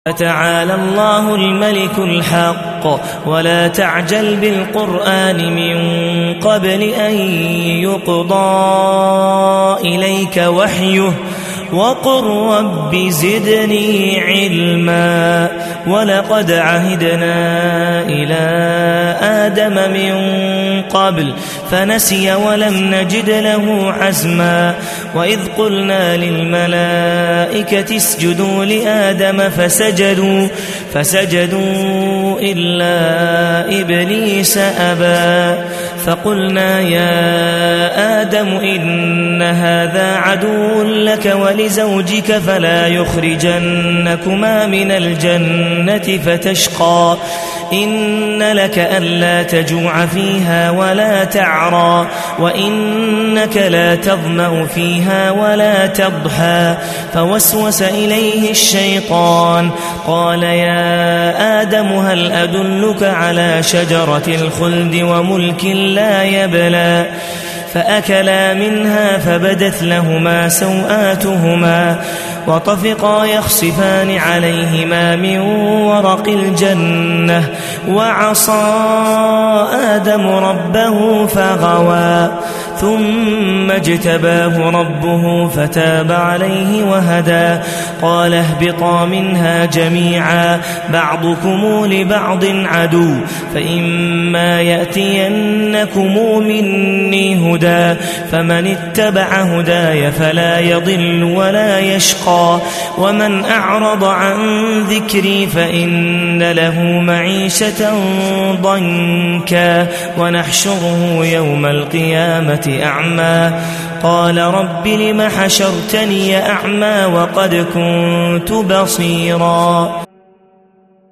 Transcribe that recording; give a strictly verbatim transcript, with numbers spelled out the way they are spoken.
فتعالى الله الملك الحق ولا تعجل بالقرآن من قبل أن يقضى إليك وحيه وقل رب زدني علما ولقد عهدنا إلى آدم من قبل فنسي ولم نجد له عزما وإذ قلنا للملائكة اسجدوا لآدم فسجدوا فسجدوا إلا إبليس أبى فقلنا يا آدم إن هذا عدو لك ولزوجك فلا يخرجنكما من الجنة فتشقى إن لك ألا تجوع فيها ولا تعرى وإنك لا تظمأ فيها ولا تضحى فوسوس إليه الشيطان قال يا آدم هل أدلك على شجرة الخلد وملك لا يبلى فأكلا منها فبدت لهما سوآتهما وطفقا يخصفان عليهما من ورق الجنة وعصى آدم ربه فغوى ثم اجتباه ربه فتاب عليه وهدى قال اهبطا منها جميعا بعضكم لبعض عدو فإما يأتينكم مني هدى فمن اتبع هداي فلا يضل ولا يشقى ومن أعرض عن ذكري فإن له معيشة ضنكا ونحشره يوم القيامة أعمى قال رب لم حشرتني أعمى وقد كنت بصيرا.